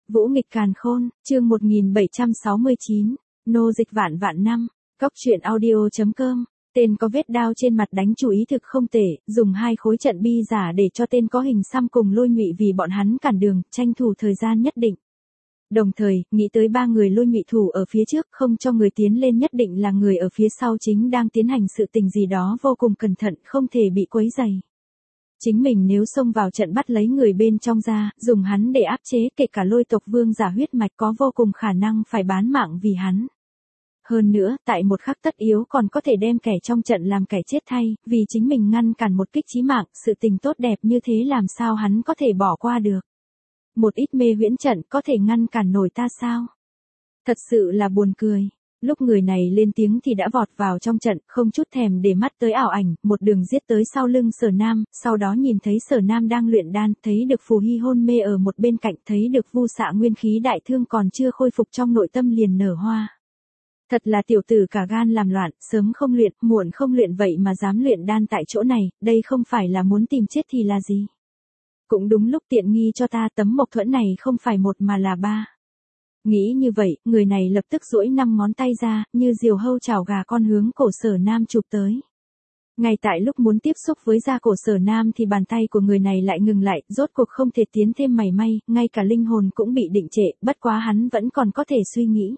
Vũ nghịch càn khôn, chương 1769, nô dịch vạn vạn năm, Cóc truyện audio.com. Tên có vết đao trên mặt đánh chủ ý thực không tệ, dùng 2 khối trận bi giả để cho tên có hình xăm cùng Lôi Ngụy vì bọn hắn cản đường, tranh thủ thời gian nhất định. Đồng thời, nghĩ tới 3 người Lôi Ngụy thủ ở phía trước không cho người tiến lên nhất định là người ở phía sau chính đang tiến hành sự tình gì đó vô cùng cẩn thận, không thể bị quấy rầy. Chính mình nếu xông vào trận bắt lấy người bên trong ra, dùng hắn để áp chế kể cả Lôi tộc vương giả huyết mạch có vô cùng khả năng phải bán mạng vì hắn. Hơn nữa, tại một khắc tất yếu còn có thể đem kẻ trong trận làm kẻ chết thay, vì chính mình ngăn cản một kích chí mạng, sự tình tốt đẹp như thế làm sao hắn có thể bỏ qua được. Một ít mê huyễn trận có thể ngăn cản nổi ta sao? Thật sự là buồn cười. Lúc người này lên tiếng thì đã vọt vào trong trận, không chút thèm để mắt tới ảo ảnh, một đường giết tới sau lưng Sở Nam, sau đó nhìn thấy Sở Nam đang luyện đan, thấy được Phù Hy hôn mê ở một bên cạnh, thấy được Vu Xạ nguyên khí đại thương còn chưa khôi phục trong nội tâm liền nở hoa. Thật là tiểu tử cả gan làm loạn, sớm không luyện, muộn không luyện vậy mà dám luyện đan tại chỗ này, đây không phải là muốn tìm chết thì là gì. Cũng đúng lúc tiện nghi cho ta, tấm mộc thuẫn này không phải một mà là 3. Nghĩ như vậy, người này lập tức duỗi 5 ngón tay ra, như diều hâu chảo gà con hướng cổ Sở Nam chụp tới. Ngay tại lúc muốn tiếp xúc với da cổ Sở Nam thì bàn tay của người này lại ngừng lại, rốt cuộc không thể tiến thêm mảy may, ngay cả linh hồn cũng bị định trệ, bất quá hắn vẫn còn có thể suy nghĩ.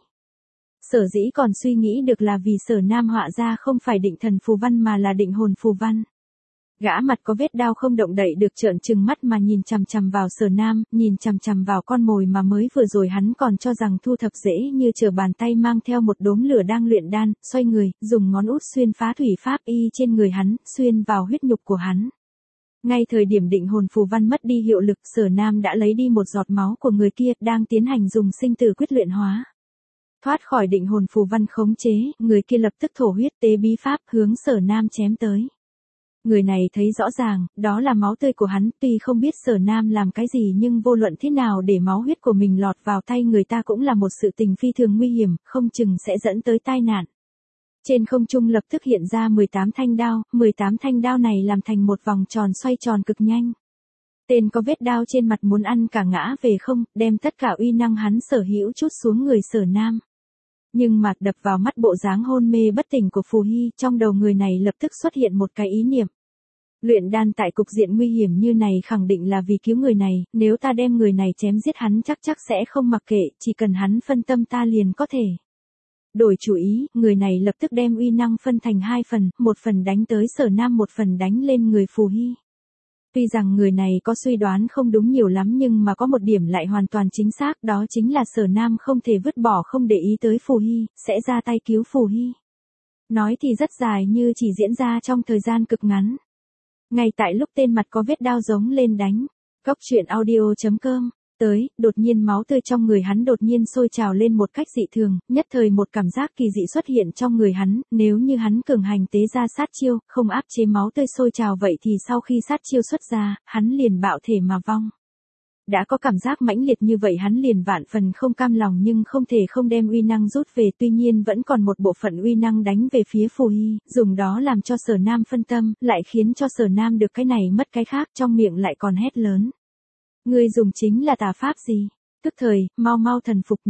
Sở dĩ còn suy nghĩ được là vì Sở Nam họa ra không phải định thần phù văn mà là định hồn phù văn. Gã mặt có vết đao không động đậy được trợn trừng mắt mà nhìn chằm chằm vào Sở Nam, nhìn chằm chằm vào con mồi mà mới vừa rồi hắn còn cho rằng thu thập dễ như trở bàn tay mang theo một đốm lửa đang luyện đan, xoay người, dùng ngón út xuyên phá thủy pháp y trên người hắn, xuyên vào huyết nhục của hắn. Ngay thời điểm định hồn phù văn mất đi hiệu lực, Sở Nam đã lấy đi một giọt máu của người kia, đang tiến hành dùng sinh tử quyết luyện hóa. Thoát khỏi định hồn phù văn khống chế, người kia lập tức thổ huyết tế bí pháp hướng Sở Nam chém tới. Người này thấy rõ ràng, đó là máu tươi của hắn, tuy không biết Sở Nam làm cái gì nhưng vô luận thế nào để máu huyết của mình lọt vào tay người ta cũng là một sự tình phi thường nguy hiểm, không chừng sẽ dẫn tới tai nạn. Trên không trung lập tức hiện ra 18 thanh đao, 18 thanh đao này làm thành một vòng tròn xoay tròn cực nhanh. Tên có vết đao trên mặt muốn ăn cả ngã về không, đem tất cả uy năng hắn sở hữu chút xuống người Sở Nam. Nhưng mà đập vào mắt bộ dáng hôn mê bất tỉnh của Phù Hy, trong đầu người này lập tức xuất hiện một cái ý niệm. Luyện đan tại cục diện nguy hiểm như này khẳng định là vì cứu người này, nếu ta đem người này chém giết hắn chắc sẽ không mặc kệ, chỉ cần hắn phân tâm ta liền có thể. Đổi chủ ý, người này lập tức đem uy năng phân thành 2 phần, một phần đánh tới Sở Nam, một phần đánh lên người Phù Hy. Tuy rằng người này có suy đoán không đúng nhiều lắm nhưng mà có một điểm lại hoàn toàn chính xác, đó chính là Sở Nam không thể vứt bỏ không để ý tới Phù Hy, sẽ ra tay cứu Phù Hy. Nói thì rất dài như chỉ diễn ra trong thời gian cực ngắn. Ngay tại lúc tên mặt có vết đao giống lên đánh, Cóc truyện audio.com, tới, đột nhiên máu tươi trong người hắn đột nhiên sôi trào lên một cách dị thường, nhất thời một cảm giác kỳ dị xuất hiện trong người hắn, nếu như hắn cường hành tế ra sát chiêu, không áp chế máu tươi sôi trào vậy thì sau khi sát chiêu xuất ra, hắn liền bạo thể mà vong. Đã có cảm giác mãnh liệt như vậy hắn liền vạn phần không cam lòng nhưng không thể không đem uy năng rút về, tuy nhiên vẫn còn một bộ phận uy năng đánh về phía Phù Hy, dùng đó làm cho Sở Nam phân tâm, lại khiến cho Sở Nam được cái này mất cái khác, trong miệng lại còn hét lớn. Ngươi dùng chính là tà pháp gì? Tức thời, mau thần phục,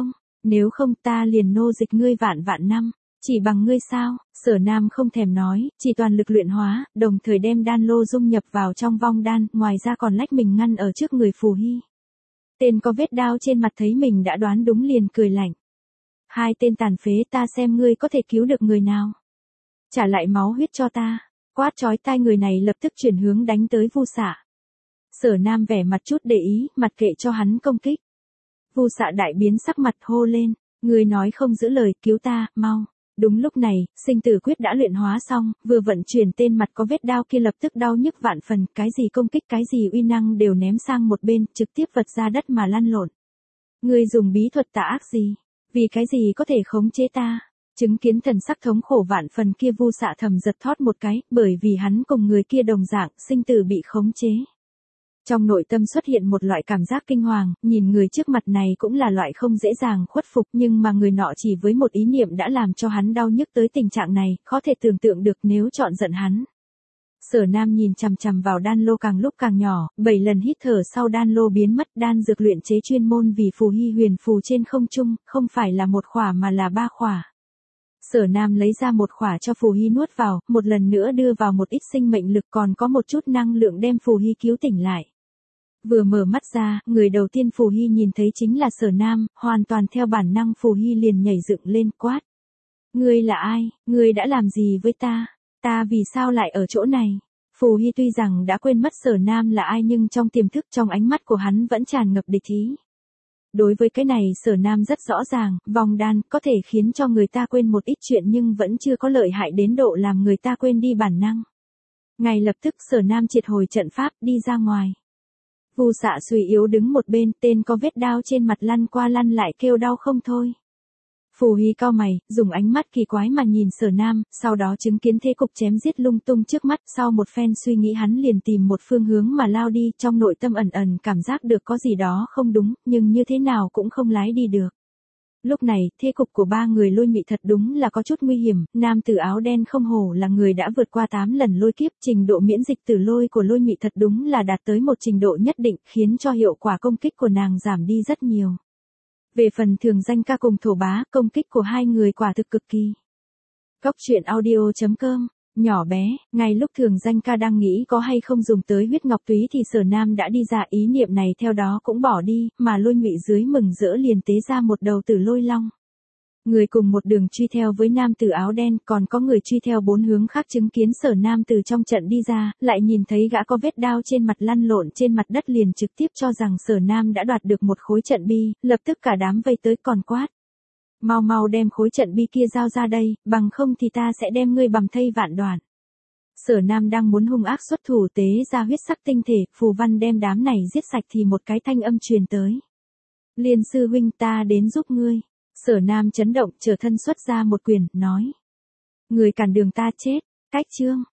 nếu không ta liền nô dịch ngươi vạn vạn năm, chỉ bằng ngươi sao? Sở Nam không thèm nói, chỉ toàn lực luyện hóa, đồng thời đem đan lô dung nhập vào trong vong đan, ngoài ra còn lách mình ngăn ở trước người Phù Hy. Tên có vết đao trên mặt thấy mình đã đoán đúng liền cười lạnh. 2 tên tàn phế, ta xem ngươi có thể cứu được người nào. Trả lại máu huyết cho ta. Quát chói tai, người này lập tức chuyển hướng đánh tới Vu Xạ. Sở Nam vẻ mặt chút để ý, mặc kệ cho hắn công kích. Vu Xạ đại biến sắc mặt hô lên, ngươi nói không giữ lời, cứu ta, mau. Đúng lúc này, sinh tử quyết đã luyện hóa xong, vừa vận chuyển tên mặt có vết đao kia lập tức đau nhức vạn phần, cái gì công kích cái gì uy năng đều ném sang một bên, trực tiếp vật ra đất mà lăn lộn. Ngươi dùng bí thuật tà ác gì? Vì cái gì có thể khống chế ta? Chứng kiến thần sắc thống khổ vạn phần kia Vu Xạ thầm giật thót một cái, bởi vì hắn cùng người kia đồng dạng, sinh tử bị khống chế. Trong nội tâm xuất hiện một loại cảm giác kinh hoàng, nhìn người trước mặt này cũng là loại không dễ dàng khuất phục nhưng mà người nọ chỉ với một ý niệm đã làm cho hắn đau nhức tới tình trạng này, khó thể tưởng tượng được nếu chọn giận hắn. Sở Nam nhìn chằm chằm vào đan lô càng lúc càng nhỏ, 7 lần hít thở sau đan lô biến mất, đan dược luyện chế chuyên môn vì phù hy huyền phù trên không trung, không phải là một khỏa mà là 3 khỏa. Sở Nam lấy ra một khỏa cho phù hy nuốt vào, một lần nữa đưa vào một ít sinh mệnh lực, còn có một chút năng lượng đem phù hy cứu tỉnh lại. Vừa mở mắt ra, người đầu tiên phù hy nhìn thấy chính là Sở Nam, hoàn toàn theo bản năng phù hy liền nhảy dựng lên quát. Ngươi là ai, ngươi đã làm gì với ta? Ta vì sao lại ở chỗ này? Phù Hy tuy rằng đã quên mất Sở Nam là ai nhưng trong tiềm thức trong ánh mắt của hắn vẫn tràn ngập địch ý. Đối với cái này Sở Nam rất rõ ràng, vòng đan có thể khiến cho người ta quên một ít chuyện nhưng vẫn chưa có lợi hại đến độ làm người ta quên đi bản năng. Ngay lập tức Sở Nam triệt hồi trận pháp đi ra ngoài. Vu Xạ suy yếu đứng một bên, tên có vết đao trên mặt lăn qua lăn lại kêu đau không thôi. Phù Hy cau mày, dùng ánh mắt kỳ quái mà nhìn Sở Nam, sau đó chứng kiến thế cục chém giết lung tung trước mắt, sau một phen suy nghĩ hắn liền tìm một phương hướng mà lao đi, trong nội tâm ẩn ẩn cảm giác được có gì đó không đúng, nhưng như thế nào cũng không lái đi được. Lúc này, thế cục của 3 người Lôi Mị thật đúng là có chút nguy hiểm, nam tử áo đen không hổ là người đã vượt qua 8 lần lôi kiếp, trình độ miễn dịch tử lôi của Lôi Mị thật đúng là đạt tới một trình độ nhất định, khiến cho hiệu quả công kích của nàng giảm đi rất nhiều. Về phần Thường Danh Ca cùng Thổ Bá, công kích của hai người quả thực cực kỳ. Góc truyện audio.com, nhỏ bé, ngay lúc Thường Danh Ca đang nghĩ có hay không dùng tới huyết ngọc túy thì Sở Nam đã đi ra, ý niệm này theo đó cũng bỏ đi, mà Lôi Mị dưới mừng rỡ liền tế ra một đầu tử lôi long. Người cùng một đường truy theo với nam tử áo đen, còn có người truy theo 4 hướng khác chứng kiến Sở Nam từ trong trận đi ra, lại nhìn thấy gã có vết đao trên mặt lăn lộn trên mặt đất liền trực tiếp cho rằng Sở Nam đã đoạt được một khối trận bi, lập tức cả đám vây tới còn quát. Mau mau đem khối trận bi kia giao ra đây, bằng không thì ta sẽ đem ngươi bầm thây vạn đoạn. Sở Nam đang muốn hung ác xuất thủ tế ra huyết sắc tinh thể, phù văn đem đám này giết sạch thì một cái thanh âm truyền tới. Liên sư huynh, ta đến giúp ngươi. Sở Nam chấn động, trở thân xuất ra một quyền, nói. Người cản đường ta chết, cách chương.